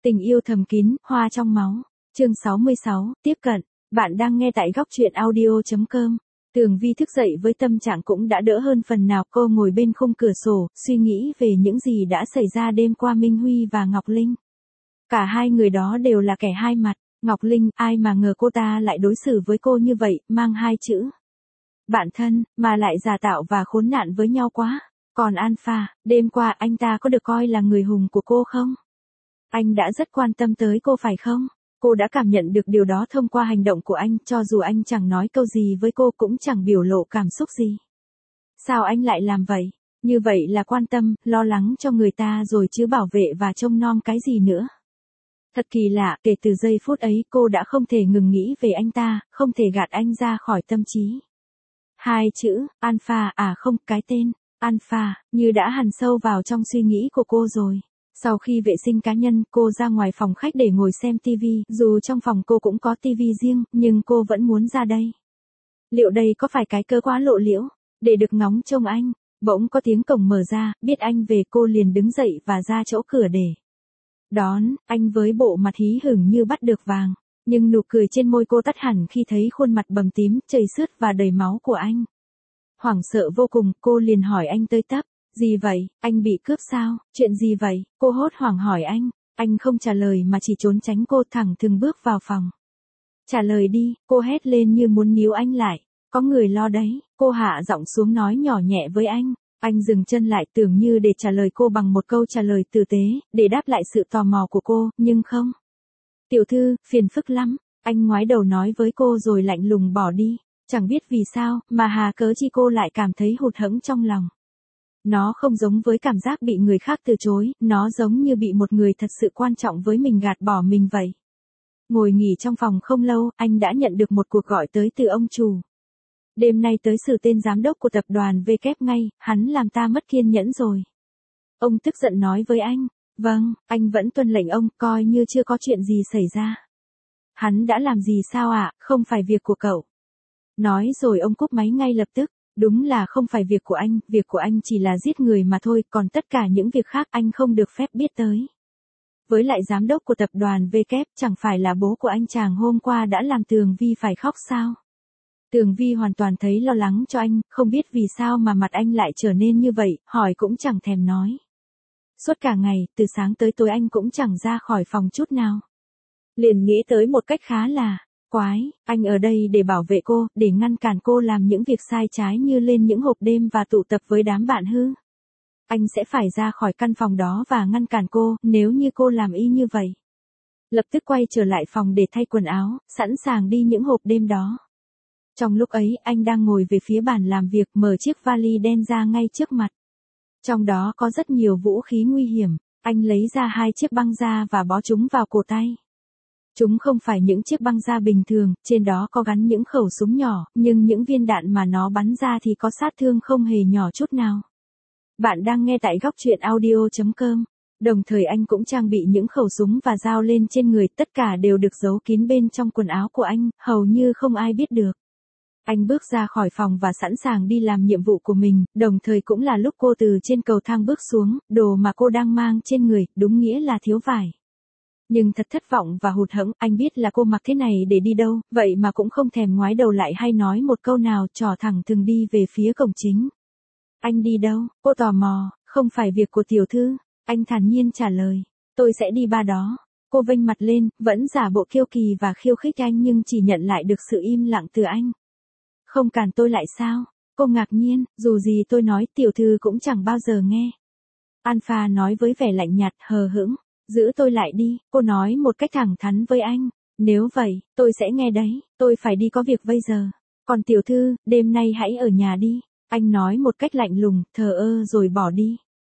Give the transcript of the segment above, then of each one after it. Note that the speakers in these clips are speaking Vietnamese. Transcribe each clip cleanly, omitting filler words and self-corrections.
Tình yêu thầm kín, hoa trong máu. Chương 66, tiếp cận. Bạn đang nghe tại góc truyện audio.com. Tường Vi thức dậy với tâm trạng cũng đã đỡ hơn phần nào. Cô ngồi bên khung cửa sổ, suy nghĩ về những gì đã xảy ra đêm qua Minh Huy và Ngọc Linh. Cả hai người đó đều là kẻ hai mặt. Ngọc Linh, ai mà ngờ cô ta lại đối xử với cô như vậy, mang hai chữ bạn thân, mà lại giả tạo và khốn nạn với nhau quá. Còn Alpha, đêm qua anh ta có được coi là người hùng của cô không? Anh đã rất quan tâm tới cô phải không? Cô đã cảm nhận được điều đó thông qua hành động của anh, cho dù anh chẳng nói câu gì với cô cũng chẳng biểu lộ cảm xúc gì. Sao anh lại làm vậy? Như vậy là quan tâm, lo lắng cho người ta rồi chứ bảo vệ và trông nom cái gì nữa. Thật kỳ lạ, kể từ giây phút ấy cô đã không thể ngừng nghĩ về anh ta, không thể gạt anh ra khỏi tâm trí. Hai chữ, Alpha, không, cái tên Alpha, như đã hằn sâu vào trong suy nghĩ của cô rồi. Sau khi vệ sinh cá nhân, cô ra ngoài phòng khách để ngồi xem TV, dù trong phòng cô cũng có TV riêng, nhưng cô vẫn muốn ra đây. Liệu đây có phải cái cớ quá lộ liễu, để được ngóng trông anh? Bỗng có tiếng cổng mở ra, biết anh về cô liền đứng dậy và ra chỗ cửa để đón anh với bộ mặt hí hửng như bắt được vàng. Nhưng nụ cười trên môi cô tắt hẳn khi thấy khuôn mặt bầm tím, chảy xước và đầy máu của anh. Hoảng sợ vô cùng, cô liền hỏi anh tới tấp. Gì vậy, anh bị cướp sao, chuyện gì vậy? Cô hốt hoảng hỏi anh. Anh không trả lời mà chỉ trốn tránh cô, thẳng thừng bước vào phòng. Trả lời đi, cô hét lên như muốn níu anh lại. Có người lo đấy, cô hạ giọng xuống nói nhỏ nhẹ với anh. Anh dừng chân lại tưởng như để trả lời cô bằng một câu trả lời tử tế, để đáp lại sự tò mò của cô, nhưng không. Tiểu thư, phiền phức lắm, anh ngoái đầu nói với cô rồi lạnh lùng bỏ đi. Chẳng biết vì sao, mà hà cớ chi cô lại cảm thấy hụt hẫng trong lòng. Nó không giống với cảm giác bị người khác từ chối, nó giống như bị một người thật sự quan trọng với mình gạt bỏ mình vậy. Ngồi nghỉ trong phòng không lâu, anh đã nhận được một cuộc gọi tới từ ông chủ. Đêm nay tới xử tên giám đốc của tập đoàn V kép ngay, hắn làm ta mất kiên nhẫn rồi. Ông tức giận nói với anh. Vâng, anh vẫn tuân lệnh ông, coi như chưa có chuyện gì xảy ra. Hắn đã làm gì sao ạ, không phải việc của cậu. Nói rồi ông cúp máy ngay lập tức. Đúng là không phải việc của anh chỉ là giết người mà thôi, còn tất cả những việc khác anh không được phép biết tới. Với lại giám đốc của tập đoàn V kép chẳng phải là bố của anh chàng hôm qua đã làm Tường Vi phải khóc sao? Tường Vi hoàn toàn thấy lo lắng cho anh, không biết vì sao mà mặt anh lại trở nên như vậy, hỏi cũng chẳng thèm nói. Suốt cả ngày, từ sáng tới tối anh cũng chẳng ra khỏi phòng chút nào. Liền nghĩ tới một cách khá là quái, anh ở đây để bảo vệ cô, để ngăn cản cô làm những việc sai trái như lên những hộp đêm và tụ tập với đám bạn hư. Anh sẽ phải ra khỏi căn phòng đó và ngăn cản cô, nếu như cô làm y như vậy. Lập tức quay trở lại phòng để thay quần áo, sẵn sàng đi những hộp đêm đó. Trong lúc ấy, anh đang ngồi về phía bàn làm việc, mở chiếc vali đen ra ngay trước mặt. Trong đó có rất nhiều vũ khí nguy hiểm, anh lấy ra 2 chiếc băng da và bó chúng vào cổ tay. Chúng không phải những chiếc băng da bình thường, trên đó có gắn những khẩu súng nhỏ, nhưng những viên đạn mà nó bắn ra thì có sát thương không hề nhỏ chút nào. Bạn đang nghe tại góc truyện audio.com. Đồng thời anh cũng trang bị những khẩu súng và dao lên trên người, tất cả đều được giấu kín bên trong quần áo của anh, hầu như không ai biết được. Anh bước ra khỏi phòng và sẵn sàng đi làm nhiệm vụ của mình, đồng thời cũng là lúc cô từ trên cầu thang bước xuống, đồ mà cô đang mang trên người, đúng nghĩa là thiếu vải. Nhưng thật thất vọng và hụt hẫng, anh biết là cô mặc thế này để đi đâu, vậy mà cũng không thèm ngoái đầu lại hay nói một câu nào, trỏ thẳng thừng đi về phía cổng chính. Anh đi đâu? Cô tò mò. Không phải việc của tiểu thư. Anh thản nhiên trả lời. Tôi sẽ đi ba đó. Cô vênh mặt lên, vẫn giả bộ kiêu kỳ và khiêu khích anh nhưng chỉ nhận lại được sự im lặng từ anh. Không cản tôi lại sao? Cô ngạc nhiên, dù gì tôi nói tiểu thư cũng chẳng bao giờ nghe. Alpha nói với vẻ lạnh nhạt, hờ hững. Giữ tôi lại đi, cô nói một cách thẳng thắn với anh. Nếu vậy, tôi sẽ nghe đấy, tôi phải đi có việc bây giờ. Còn tiểu thư, đêm nay hãy ở nhà đi. Anh nói một cách lạnh lùng, thờ ơ rồi bỏ đi.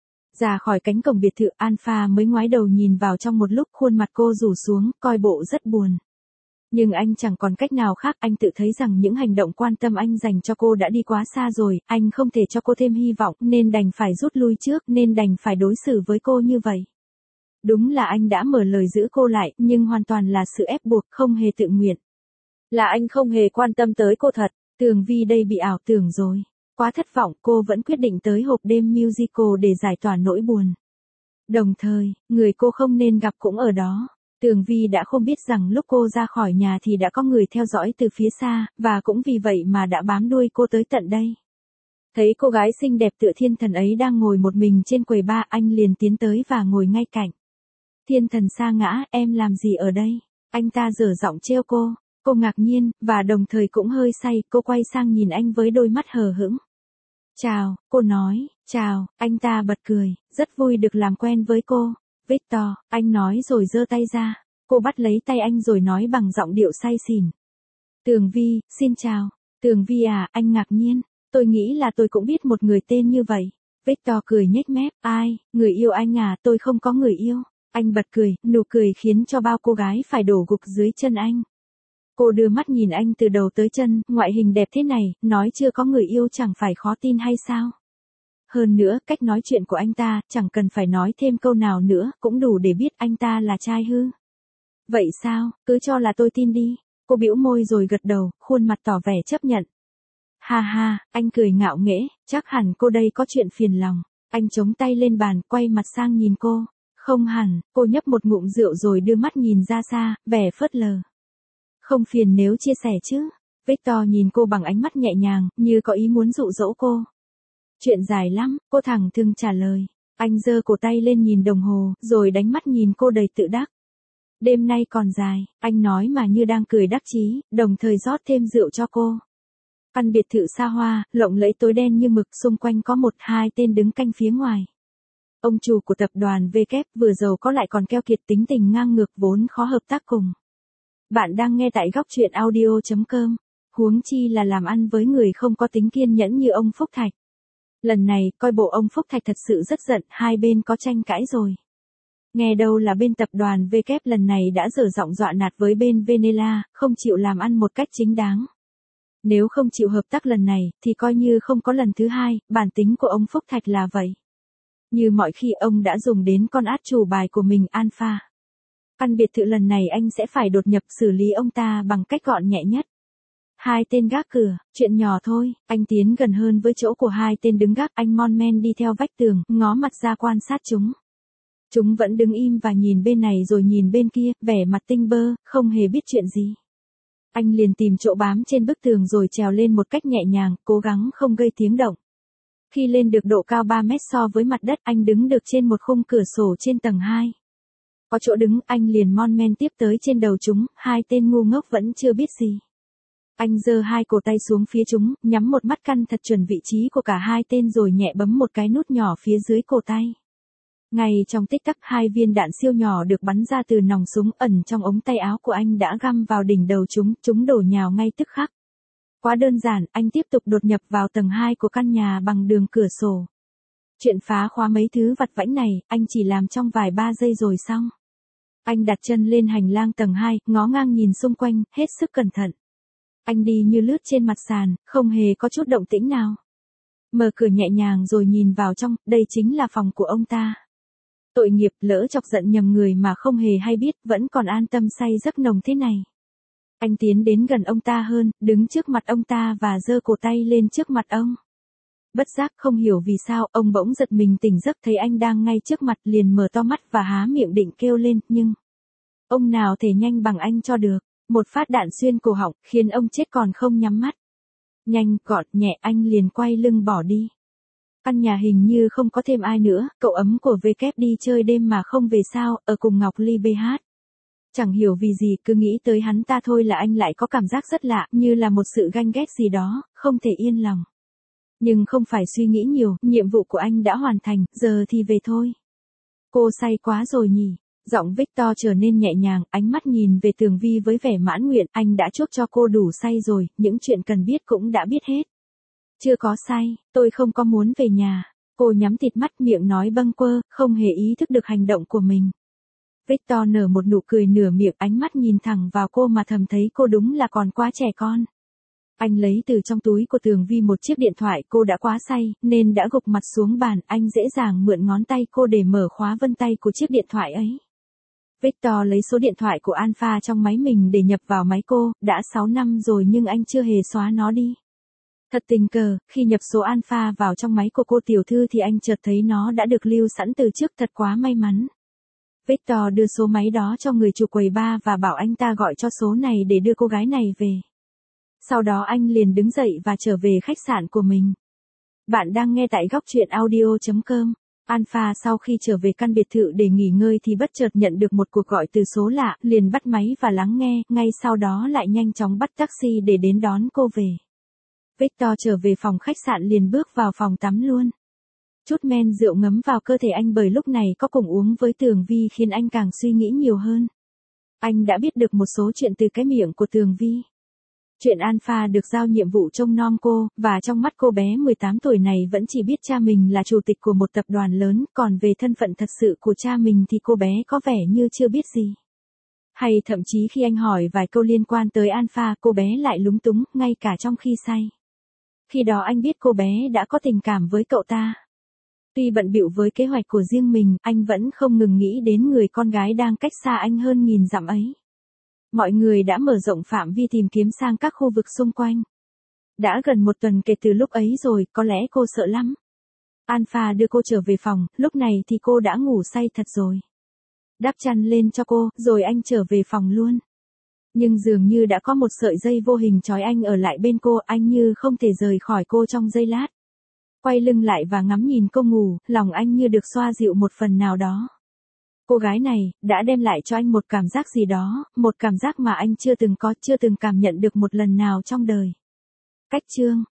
Ra khỏi cánh cổng biệt thự, Alpha mới ngoái đầu nhìn vào trong một lúc, khuôn mặt cô rủ xuống, coi bộ rất buồn. Nhưng anh chẳng còn cách nào khác, anh tự thấy rằng những hành động quan tâm anh dành cho cô đã đi quá xa rồi, anh không thể cho cô thêm hy vọng, nên đành phải rút lui trước, nên đành phải đối xử với cô như vậy. Đúng là anh đã mở lời giữ cô lại, nhưng hoàn toàn là sự ép buộc, không hề tự nguyện. Là anh không hề quan tâm tới cô thật, Tường Vi đây bị ảo tưởng rồi. Quá thất vọng, cô vẫn quyết định tới hộp đêm musical để giải tỏa nỗi buồn. Đồng thời, người cô không nên gặp cũng ở đó. Tường Vi đã không biết rằng lúc cô ra khỏi nhà thì đã có người theo dõi từ phía xa, và cũng vì vậy mà đã bám đuôi cô tới tận đây. Thấy cô gái xinh đẹp tựa thiên thần ấy đang ngồi một mình trên quầy bar, anh liền tiến tới và ngồi ngay cạnh. Thiên thần sa ngã, em làm gì ở đây? Anh ta dở giọng trêu cô. Cô ngạc nhiên, và đồng thời cũng hơi say, cô quay sang nhìn anh với đôi mắt hờ hững. Chào, cô nói, chào, anh ta bật cười, rất vui được làm quen với cô. Victor, anh nói rồi giơ tay ra. Cô bắt lấy tay anh rồi nói bằng giọng điệu say xỉn. Tường Vi, xin chào. Tường Vi à, anh ngạc nhiên. Tôi nghĩ là tôi cũng biết một người tên như vậy. Victor cười nhếch mép, ai, người yêu anh à, tôi không có người yêu. Anh bật cười, nụ cười khiến cho bao cô gái phải đổ gục dưới chân anh. Cô đưa mắt nhìn anh từ đầu tới chân, ngoại hình đẹp thế này, nói chưa có người yêu chẳng phải khó tin hay sao? Hơn nữa, cách nói chuyện của anh ta, chẳng cần phải nói thêm câu nào nữa, cũng đủ để biết anh ta là trai hư. Vậy sao, cứ cho là tôi tin đi. Cô bĩu môi rồi gật đầu, khuôn mặt tỏ vẻ chấp nhận. Ha ha, anh cười ngạo nghễ, chắc hẳn cô đây có chuyện phiền lòng. Anh chống tay lên bàn, quay mặt sang nhìn cô. Không hẳn, cô nhấp một ngụm rượu rồi đưa mắt nhìn ra xa, vẻ phớt lờ. Không phiền nếu chia sẻ chứ. Victor nhìn cô bằng ánh mắt nhẹ nhàng, như có ý muốn dụ dỗ cô. Chuyện dài lắm, cô thẳng thừng trả lời. Anh giơ cổ tay lên nhìn đồng hồ, rồi đánh mắt nhìn cô đầy tự đắc. Đêm nay còn dài, anh nói mà như đang cười đắc chí, đồng thời rót thêm rượu cho cô. Căn biệt thự xa hoa, lộng lẫy tối đen như mực, xung quanh có 1-2 tên đứng canh phía ngoài. Ông chủ của tập đoàn W vừa giàu có lại còn keo kiệt, tính tình ngang ngược, vốn khó hợp tác cùng. Bạn đang nghe tại góc truyện audio.com. Huống chi là làm ăn với người không có tính kiên nhẫn như ông Phúc Thạch. Lần này, coi bộ ông Phúc Thạch thật sự rất giận, hai bên có tranh cãi rồi. Nghe đâu là bên tập đoàn W lần này đã dở giọng dọa nạt với bên Venela, không chịu làm ăn một cách chính đáng. Nếu không chịu hợp tác lần này, thì coi như không có lần thứ hai, bản tính của ông Phúc Thạch là vậy. Như mọi khi ông đã dùng đến con át chủ bài của mình, Alpha. Căn biệt thự lần này anh sẽ phải đột nhập xử lý ông ta bằng cách gọn nhẹ nhất. Hai tên gác cửa, chuyện nhỏ thôi, anh tiến gần hơn với chỗ của hai tên đứng gác, anh mon men đi theo vách tường, ngó mặt ra quan sát chúng. Chúng vẫn đứng im và nhìn bên này rồi nhìn bên kia, vẻ mặt tinh bơ, không hề biết chuyện gì. Anh liền tìm chỗ bám trên bức tường rồi trèo lên một cách nhẹ nhàng, cố gắng không gây tiếng động. Khi lên được độ cao 3 mét so với mặt đất, anh đứng được trên một khung cửa sổ trên tầng 2. Có chỗ đứng, anh liền mon men tiếp tới trên đầu chúng, hai tên ngu ngốc vẫn chưa biết gì. Anh giơ hai cổ tay xuống phía chúng, nhắm một mắt căn thật chuẩn vị trí của cả hai tên rồi nhẹ bấm một cái nút nhỏ phía dưới cổ tay. Ngay trong tích tắc, hai viên đạn siêu nhỏ được bắn ra từ nòng súng ẩn trong ống tay áo của anh đã găm vào đỉnh đầu chúng đổ nhào ngay tức khắc. Quá đơn giản, anh tiếp tục đột nhập vào tầng 2 của căn nhà bằng đường cửa sổ. Chuyện phá khóa mấy thứ vặt vãnh này, anh chỉ làm trong vài 3 giây rồi xong. Anh đặt chân lên hành lang tầng 2, ngó ngang nhìn xung quanh, hết sức cẩn thận. Anh đi như lướt trên mặt sàn, không hề có chút động tĩnh nào. Mở cửa nhẹ nhàng rồi nhìn vào trong, đây chính là phòng của ông ta. Tội nghiệp, lỡ chọc giận nhầm người mà không hề hay biết, vẫn còn an tâm say giấc nồng thế này. Anh tiến đến gần ông ta hơn, đứng trước mặt ông ta và giơ cổ tay lên trước mặt ông. Bất giác không hiểu vì sao, ông bỗng giật mình tỉnh giấc thấy anh đang ngay trước mặt, liền mở to mắt và há miệng định kêu lên, nhưng ông nào thể nhanh bằng anh cho được. Một phát đạn xuyên cổ họng, khiến ông chết còn không nhắm mắt. Nhanh, gọn, nhẹ, anh liền quay lưng bỏ đi. Căn nhà hình như không có thêm ai nữa, cậu ấm của W đi chơi đêm mà không về sao, ở cùng Ngọc Ly BH. Chẳng hiểu vì gì, cứ nghĩ tới hắn ta thôi là anh lại có cảm giác rất lạ, như là một sự ganh ghét gì đó, không thể yên lòng. Nhưng không phải suy nghĩ nhiều, nhiệm vụ của anh đã hoàn thành, giờ thì về thôi. Cô say quá rồi nhỉ? Giọng Victor trở nên nhẹ nhàng, ánh mắt nhìn về Tường Vi với vẻ mãn nguyện, anh đã chuốc cho cô đủ say rồi, những chuyện cần biết cũng đã biết hết. Chưa có say, tôi không có muốn về nhà. Cô nhắm thịt mắt, miệng nói bâng quơ, không hề ý thức được hành động của mình. Victor nở một nụ cười nửa miệng, ánh mắt nhìn thẳng vào cô mà thầm thấy cô đúng là còn quá trẻ con. Anh lấy từ trong túi của Tường Vi một chiếc điện thoại, cô đã quá say, nên đã gục mặt xuống bàn, anh dễ dàng mượn ngón tay cô để mở khóa vân tay của chiếc điện thoại ấy. Victor lấy số điện thoại của Alpha trong máy mình để nhập vào máy cô, đã 6 năm rồi nhưng anh chưa hề xóa nó đi. Thật tình cờ, khi nhập số alpha vào trong máy của cô tiểu thư thì anh chợt thấy nó đã được lưu sẵn từ trước, thật quá may mắn. Victor đưa số máy đó cho người chủ quầy bar và bảo anh ta gọi cho số này để đưa cô gái này về. Sau đó anh liền đứng dậy và trở về khách sạn của mình. Bạn đang nghe tại góc truyện audio.com. Alpha sau khi trở về căn biệt thự để nghỉ ngơi thì bất chợt nhận được một cuộc gọi từ số lạ, liền bắt máy và lắng nghe, ngay sau đó lại nhanh chóng bắt taxi để đến đón cô về. Victor trở về phòng khách sạn liền bước vào phòng tắm luôn. Chút men rượu ngấm vào cơ thể anh bởi lúc này có cùng uống với Tường Vi khiến anh càng suy nghĩ nhiều hơn. Anh đã biết được một số chuyện từ cái miệng của Tường Vi. Chuyện Alpha được giao nhiệm vụ trông nom cô, và trong mắt cô bé 18 tuổi này vẫn chỉ biết cha mình là chủ tịch của một tập đoàn lớn, còn về thân phận thật sự của cha mình thì cô bé có vẻ như chưa biết gì. Hay thậm chí khi anh hỏi vài câu liên quan tới Alpha, cô bé lại lúng túng, ngay cả trong khi say. Khi đó anh biết cô bé đã có tình cảm với cậu ta. Tuy bận bịu với kế hoạch của riêng mình, anh vẫn không ngừng nghĩ đến người con gái đang cách xa anh hơn nghìn dặm ấy. Mọi người đã mở rộng phạm vi tìm kiếm sang các khu vực xung quanh. Đã gần một tuần kể từ lúc ấy rồi, có lẽ cô sợ lắm. Alpha đưa cô trở về phòng, lúc này thì cô đã ngủ say thật rồi. Đắp chăn lên cho cô, rồi anh trở về phòng luôn. Nhưng dường như đã có một sợi dây vô hình trói anh ở lại bên cô, anh như không thể rời khỏi cô trong giây lát. Quay lưng lại và ngắm nhìn cô ngủ, lòng anh như được xoa dịu một phần nào đó. Cô gái này, đã đem lại cho anh một cảm giác gì đó, một cảm giác mà anh chưa từng cảm nhận được một lần nào trong đời. Cách chương